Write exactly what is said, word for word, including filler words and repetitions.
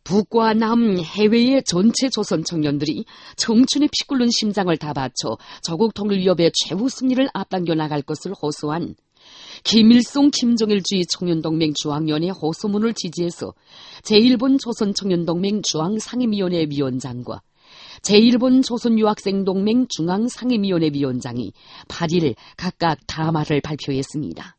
북과 남 해외의 전체 조선 청년들이 청춘의 피 끓는 심장을 다 바쳐 조국 통일 위협의 최후 승리를 앞당겨 나갈 것을 호소한 김일성 김정일주의 청년동맹 중앙위원회 호소문을 지지해서 제일본 조선청년동맹 중앙상임위원회 위원장과 제일본 조선유학생동맹 중앙상임위원회 위원장이 팔 일 각각 담화를 발표했습니다.